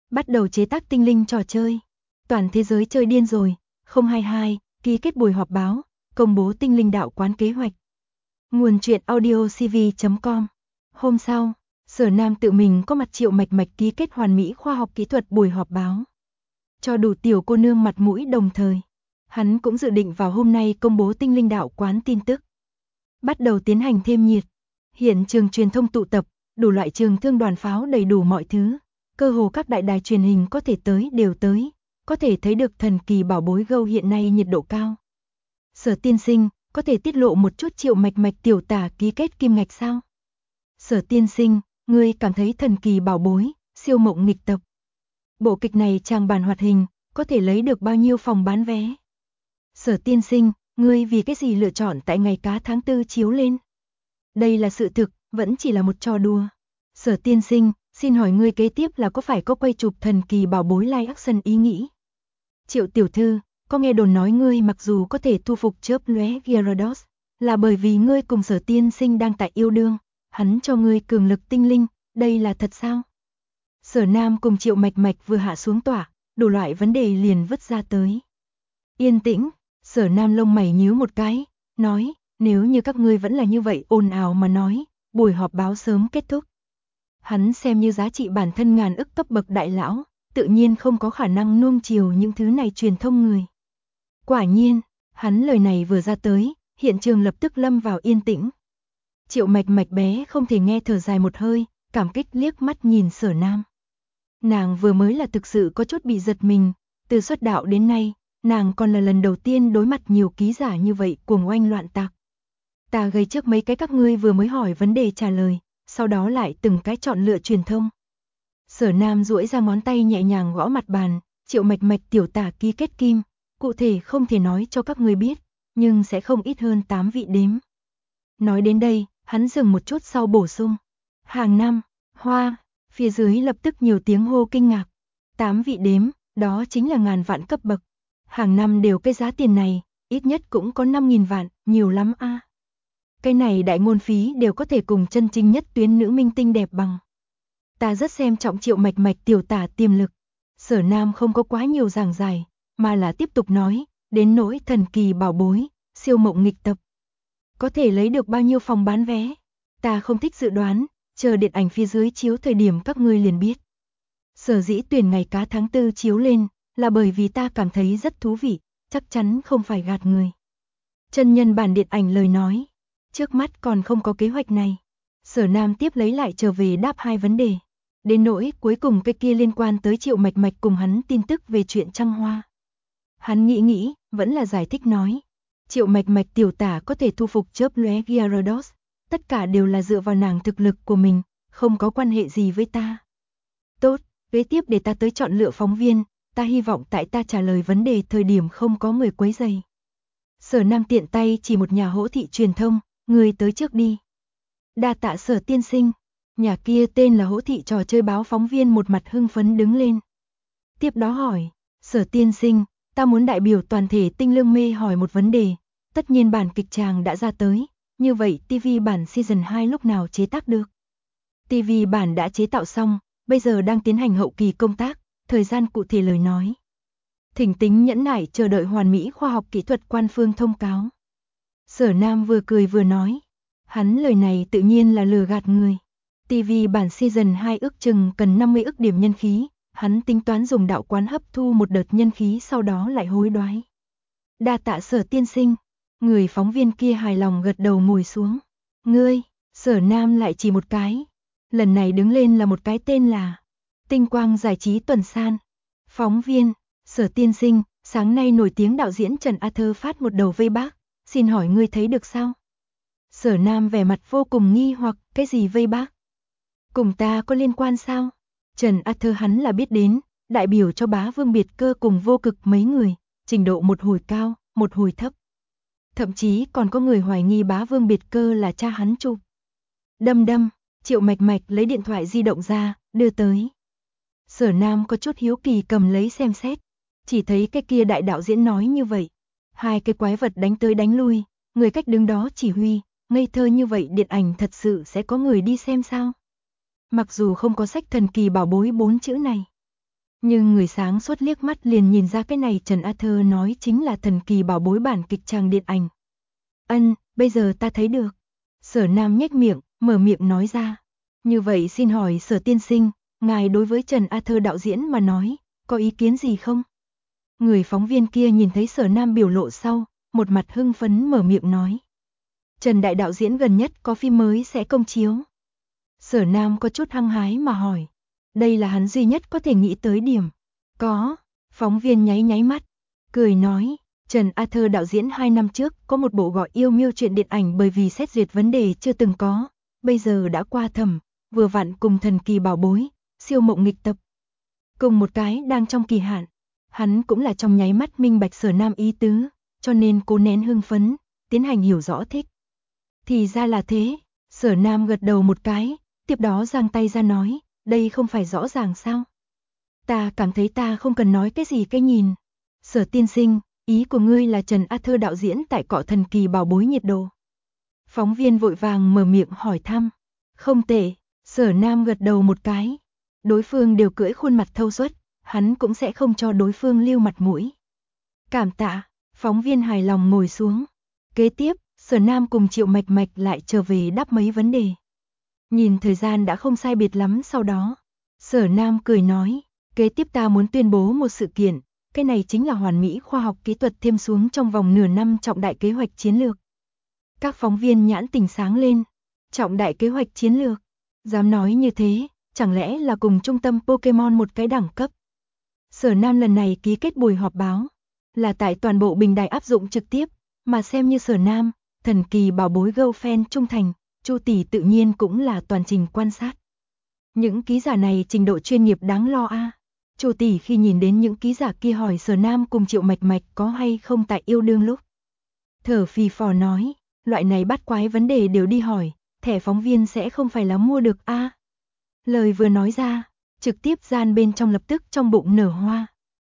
Bắt đầu chế tác tinh linh trò chơi. Toàn thế giới chơi điên rồi. 022, ký kết buổi họp báo, công bố tinh linh đạo quán kế hoạch. Nguồn truyện audiocv.com. Hôm sau, Sở Nam tự mình có mặt Triệu Mạch Mạch ký kết hoàn mỹ khoa học kỹ thuật buổi họp báo. Cho đủ tiểu cô nương mặt mũi đồng thời. Hắn cũng dự định vào hôm nay công bố tinh linh đạo quán tin tức. Bắt đầu tiến hành thêm nhiệt. Hiện trường truyền thông tụ tập, đủ loại trường thương đoàn pháo đầy đủ mọi thứ. Cơ hồ các đại đài truyền hình có thể tới đều tới. Có thể thấy được thần kỳ bảo bối Gâu hiện nay nhiệt độ cao. Sở tiên sinh, có thể tiết lộ một chút Triệu Mạch Mạch tiểu tả ký kết kim ngạch sao? Sở tiên sinh, ngươi cảm thấy thần kỳ bảo bối, siêu mộng nghịch tập. Bộ kịch này trang bản hoạt hình, có thể lấy được bao nhiêu phòng bán vé? Sở tiên sinh, ngươi vì cái gì lựa chọn tại ngày cá tháng 4 chiếu lên? Đây là sự thực, vẫn chỉ là một trò đùa. Sở tiên sinh, xin hỏi ngươi kế tiếp là có phải có quay chụp thần kỳ bảo bối live action ý nghĩ? Triệu tiểu thư, có nghe đồn nói ngươi mặc dù có thể thu phục chớp lóe Gyarados, là bởi vì ngươi cùng Sở tiên sinh đang tại yêu đương, hắn cho ngươi cường lực tinh linh, đây là thật sao? Sở Nam cùng Triệu Mạch Mạch vừa hạ xuống tỏa, đủ loại vấn đề liền vứt ra tới. Yên tĩnh, Sở Nam lông mày nhíu một cái, nói, nếu như các ngươi vẫn là như vậy ồn ào mà nói, buổi họp báo sớm kết thúc. Hắn xem như giá trị bản thân ngàn ức cấp bậc đại lão, tự nhiên không có khả năng nuông chiều những thứ này truyền thông người. Quả nhiên, hắn lời này vừa ra tới, hiện trường lập tức lâm vào yên tĩnh. Triệu Mạch Mạch bé không thể nghe thở dài một hơi, cảm kích liếc mắt nhìn Sở Nam. Nàng vừa mới là thực sự có chút bị giật mình, từ xuất đạo đến nay, nàng còn là lần đầu tiên đối mặt nhiều ký giả như vậy cuồng oanh loạn tạc. Ta gây trước mấy cái các ngươi vừa mới hỏi vấn đề trả lời, sau đó lại từng cái chọn lựa truyền thông. Sở Nam duỗi ra ngón tay nhẹ nhàng gõ mặt bàn, Triệu Mạch Mạch tiểu tả ký kết kim, cụ thể không thể nói cho các ngươi biết, nhưng sẽ không ít hơn 8 vị đếm. Nói đến đây, hắn dừng một chút sau bổ sung. Hàng năm, hoa, phía dưới lập tức nhiều tiếng hô kinh ngạc. 8 vị đếm, đó chính là ngàn vạn cấp bậc. Hàng năm đều cái giá tiền này, ít nhất cũng có 5.000 vạn, nhiều lắm a. Cái này đại ngôn phí đều có thể cùng chân chính nhất tuyến nữ minh tinh đẹp bằng. Ta rất xem trọng Triệu Mạch Mạch tiểu tả tiềm lực. Sở Nam không có quá nhiều giảng giải, mà là tiếp tục nói, đến nỗi thần kỳ bảo bối, siêu mộng nghịch tập. Có thể lấy được bao nhiêu phòng bán vé? Ta không thích dự đoán, chờ điện ảnh phía dưới chiếu thời điểm các ngươi liền biết. Sở dĩ tuyển ngày cá tháng 4 chiếu lên, là bởi vì ta cảm thấy rất thú vị, chắc chắn không phải gạt người. Chân nhân bản điện ảnh lời nói, trước mắt còn không có kế hoạch này. Sở Nam tiếp lấy lại trở về đáp hai vấn đề. Đến nỗi cuối cùng cái kia liên quan tới Triệu Mạch Mạch cùng hắn tin tức về chuyện trăng hoa. Hắn nghĩ, vẫn là giải thích nói. Triệu Mạch Mạch tiểu tả có thể thu phục chớp lóe Gyarados, tất cả đều là dựa vào nàng thực lực của mình, không có quan hệ gì với ta. Tốt, kế tiếp để ta tới chọn lựa phóng viên, ta hy vọng tại ta trả lời vấn đề thời điểm không có người quấy rầy. Sở Nam tiện tay chỉ một nhà hỗ thị truyền thông, người tới trước đi. Đa tạ Sở tiên sinh. Nhà kia tên là hỗ thị trò chơi báo phóng viên một mặt hưng phấn đứng lên. Tiếp đó hỏi, Sở tiên sinh, ta muốn đại biểu toàn thể tinh lương mê hỏi một vấn đề. Tất nhiên bản kịch tràng đã ra tới, như vậy TV bản season 2 lúc nào chế tác được? TV bản đã chế tạo xong, bây giờ đang tiến hành hậu kỳ công tác, thời gian cụ thể lời nói. Thỉnh tính nhẫn nại chờ đợi hoàn mỹ khoa học kỹ thuật quan phương thông cáo. Sở Nam vừa cười vừa nói, hắn lời này tự nhiên là lừa gạt người. TV bản season 2 ước chừng cần 50 ức điểm nhân khí, hắn tính toán dùng đạo quán hấp thu một đợt nhân khí sau đó lại hối đoái. Đa tạ Sở tiên sinh, người phóng viên kia hài lòng gật đầu ngồi xuống. Ngươi, Sở Nam lại chỉ một cái. Lần này đứng lên là một cái tên là Tinh Quang Giải trí Tuần San. Phóng viên, Sở tiên sinh, sáng nay nổi tiếng đạo diễn Trần Arthur phát một đầu vây bác, xin hỏi ngươi thấy được sao? Sở Nam vẻ mặt vô cùng nghi hoặc, cái gì vây bác? Cùng ta có liên quan sao? Trần Arthur hắn là biết đến, đại biểu cho Bá Vương Biệt Cơ cùng Vô Cực mấy người, trình độ một hồi cao, một hồi thấp. Thậm chí còn có người hoài nghi Bá Vương Biệt Cơ là cha hắn chụp. Đâm, Triệu Mạch Mạch lấy điện thoại di động ra, đưa tới. Sở Nam có chút hiếu kỳ cầm lấy xem xét, chỉ thấy cái kia đại đạo diễn nói như vậy. Hai cái quái vật đánh tới đánh lui, người cách đứng đó chỉ huy, ngây thơ như vậy điện ảnh thật sự sẽ có người đi xem sao? Mặc dù không có sách thần kỳ bảo bối 4 chữ này. Nhưng người sáng suốt liếc mắt liền nhìn ra cái này Trần Arthur nói chính là thần kỳ bảo bối bản kịch tràng điện ảnh. Bây giờ ta thấy được. Sở Nam nhếch miệng, mở miệng nói ra. Như vậy xin hỏi Sở tiên sinh, ngài đối với Trần Arthur đạo diễn mà nói, có ý kiến gì không? Người phóng viên kia nhìn thấy Sở Nam biểu lộ sau, một mặt hưng phấn mở miệng nói. Trần đại đạo diễn gần nhất có phim mới sẽ công chiếu. Sở Nam có chút hăng hái mà hỏi. Đây là hắn duy nhất có thể nghĩ tới điểm. Có, phóng viên nháy mắt, cười nói, Trần Arthur đạo diễn 2 năm trước có một bộ gọi Yêu Miêu truyện điện ảnh bởi vì xét duyệt vấn đề chưa từng có, bây giờ đã qua thẩm, vừa vặn cùng thần kỳ bảo bối, siêu mộng nghịch tập. Cùng một cái đang trong kỳ hạn, hắn cũng là trong nháy mắt minh bạch Sở Nam ý tứ, cho nên cố nén hưng phấn, tiến hành hiểu rõ thích. Thì ra là thế, Sở Nam gật đầu một cái, tiếp đó giang tay ra nói, đây không phải rõ ràng sao? Ta cảm thấy ta không cần nói cái gì cái nhìn. Sở tiên sinh, ý của ngươi là Trần Arthur đạo diễn tại cọ thần kỳ bảo bối nhiệt độ. Phóng viên vội vàng mở miệng hỏi thăm. Không tệ, Sở Nam gật đầu một cái. Đối phương đều cưỡi khuôn mặt thâu suất, hắn cũng sẽ không cho đối phương lưu mặt mũi. Cảm tạ, phóng viên hài lòng ngồi xuống. Kế tiếp, Sở Nam cùng Triệu Mạch Mạch lại trở về đáp mấy vấn đề. Nhìn thời gian đã không sai biệt lắm sau đó. Sở Nam cười nói, kế tiếp ta muốn tuyên bố một sự kiện, cái này chính là hoàn mỹ khoa học kỹ thuật thêm xuống trong vòng nửa năm trọng đại kế hoạch chiến lược. Các phóng viên nhãn tình sáng lên, trọng đại kế hoạch chiến lược, dám nói như thế, chẳng lẽ là cùng trung tâm Pokemon một cái đẳng cấp. Sở Nam lần này ký kết buổi họp báo, là tại toàn bộ bình đài áp dụng trực tiếp, mà xem như Sở Nam, thần kỳ bảo bối Go fan trung thành, Chu tỷ tự nhiên cũng là toàn trình quan sát. Những ký giả này trình độ chuyên nghiệp đáng lo a. Chu tỷ khi nhìn đến những ký giả kia hỏi Sở Nam cùng Triệu Mạch Mạch có hay không tại yêu đương lúc. Thở phì phò nói, loại này bắt quái vấn đề đều đi hỏi, thẻ phóng viên sẽ không phải là mua được a. Lời vừa nói ra, trực tiếp gian bên trong lập tức trong bụng nở hoa.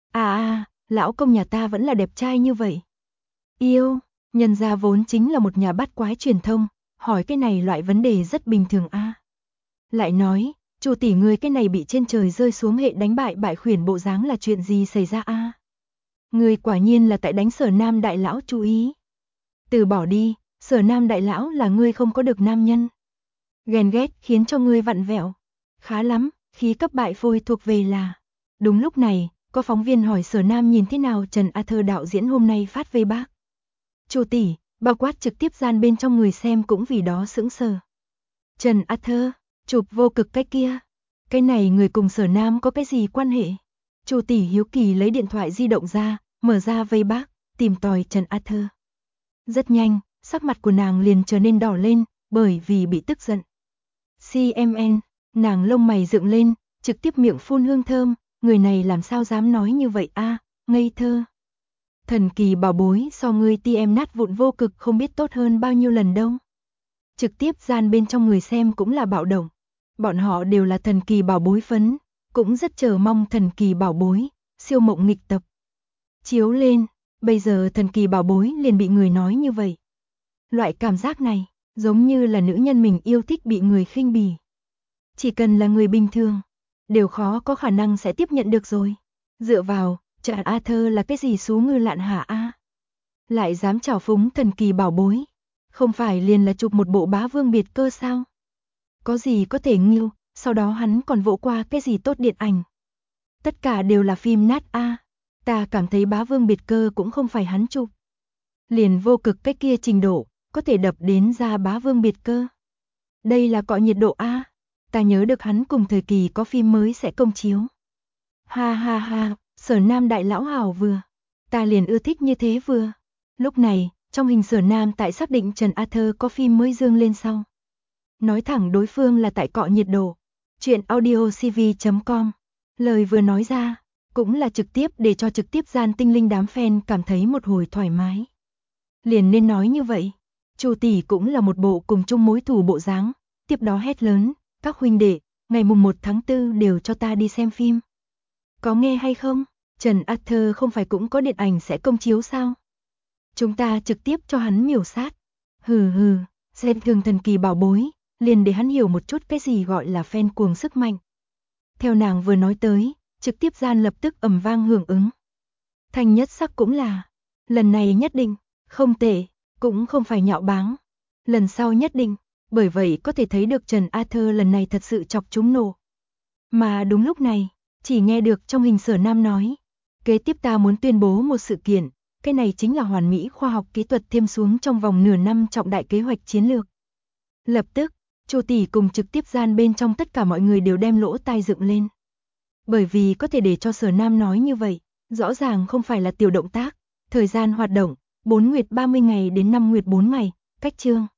Lão công nhà ta vẫn là đẹp trai như vậy. Yêu, nhân gia vốn chính là một nhà bắt quái truyền thông, hỏi cái này loại vấn đề rất bình thường a. Lại nói, Chu tỷ ngươi cái này bị trên trời rơi xuống hệ đánh bại bại khuyển bộ dáng là chuyện gì xảy ra a? Ngươi quả nhiên là tại đánh Sở Nam đại lão chú ý. Từ bỏ đi, Sở Nam đại lão là ngươi không có được nam nhân. Ghen ghét khiến cho ngươi vặn vẹo. Khá lắm, khí cấp bại phôi thuộc về là. Đúng lúc này, có phóng viên hỏi Sở Nam nhìn thế nào Trần Arthur đạo diễn hôm nay phát về bác. Chu tỷ, bao quát trực tiếp gian bên trong người xem cũng vì đó sững sờ. Trần Arthur, chụp vô cực cái kia. Cái này người cùng Sở Nam có cái gì quan hệ? Chu tỷ hiếu kỳ lấy điện thoại di động ra, mở ra vây bác, tìm tòi Trần Arthur. Rất nhanh, sắc mặt của nàng liền trở nên đỏ lên, bởi vì bị tức giận. CMN, nàng lông mày dựng lên, trực tiếp miệng phun hương thơm, người này làm sao dám nói như vậy a, ngây thơ. Thần kỳ bảo bối so ngươi TM nát vụn vô cực không biết tốt hơn bao nhiêu lần đâu. Trực tiếp gian bên trong người xem cũng là bạo động. Bọn họ đều là thần kỳ bảo bối phấn, cũng rất chờ mong thần kỳ bảo bối, siêu mộng nghịch tập. Chiếu lên, bây giờ thần kỳ bảo bối liền bị người nói như vậy. Loại cảm giác này, giống như là nữ nhân mình yêu thích bị người khinh bỉ. Chỉ cần là người bình thường, đều khó có khả năng sẽ tiếp nhận được rồi. Dựa vào, Trần Arthur là cái gì xú ngư lạn hả a? Lại dám trào phúng thần kỳ bảo bối, không phải liền là chụp một bộ Bá Vương biệt cơ sao? Có gì có thể nghiêu, sau đó hắn còn vỗ qua cái gì tốt điện ảnh. Tất cả đều là phim nát a. Ta cảm thấy Bá Vương biệt cơ cũng không phải hắn chụp. Liền vô cực cái kia trình độ, có thể đập đến ra Bá Vương biệt cơ. Đây là cọ nhiệt độ a. Ta nhớ được hắn cùng thời kỳ có phim mới sẽ công chiếu. Ha ha ha, Sở Nam đại lão hào vừa. Ta liền ưa thích như thế vừa. Lúc này, trong hình Sở Nam tại xác định Trần Arthur có phim mới dương lên sau. Nói thẳng đối phương là tại cọ nhiệt độ. Chuyện audiocv.com. Lời vừa nói ra, cũng là trực tiếp để cho trực tiếp gian tinh linh đám fan cảm thấy một hồi thoải mái. Liền nên nói như vậy. Chu tỷ cũng là một bộ cùng chung mối thù bộ dáng, tiếp đó hét lớn, các huynh đệ, ngày mùng 1 tháng 4 đều cho ta đi xem phim. Có nghe hay không? Trần Arthur không phải cũng có điện ảnh sẽ công chiếu sao? Chúng ta trực tiếp cho hắn miểu sát. Hừ hừ, xem thường thần kỳ bảo bối, liền để hắn hiểu một chút cái gì gọi là fan cuồng sức mạnh. Theo nàng vừa nói tới, trực tiếp gian lập tức ầm vang hưởng ứng. Thanh Nhất Sắc cũng là, lần này nhất định, không tệ, cũng không phải nhạo báng. Lần sau nhất định, bởi vậy có thể thấy được Trần Arthur lần này thật sự chọc chúng nổ. Mà đúng lúc này, chỉ nghe được trong hình Sở Nam nói, kế tiếp ta muốn tuyên bố một sự kiện, cái này chính là hoàn mỹ khoa học kỹ thuật thêm xuống trong vòng nửa năm trọng đại kế hoạch chiến lược. Lập tức, Chu tỷ cùng trực tiếp gian bên trong tất cả mọi người đều đem lỗ tai dựng lên. Bởi vì có thể để cho Sở Nam nói như vậy, rõ ràng không phải là tiểu động tác, thời gian hoạt động, 4 nguyệt 30 ngày đến 5 nguyệt 4 ngày, cách chương.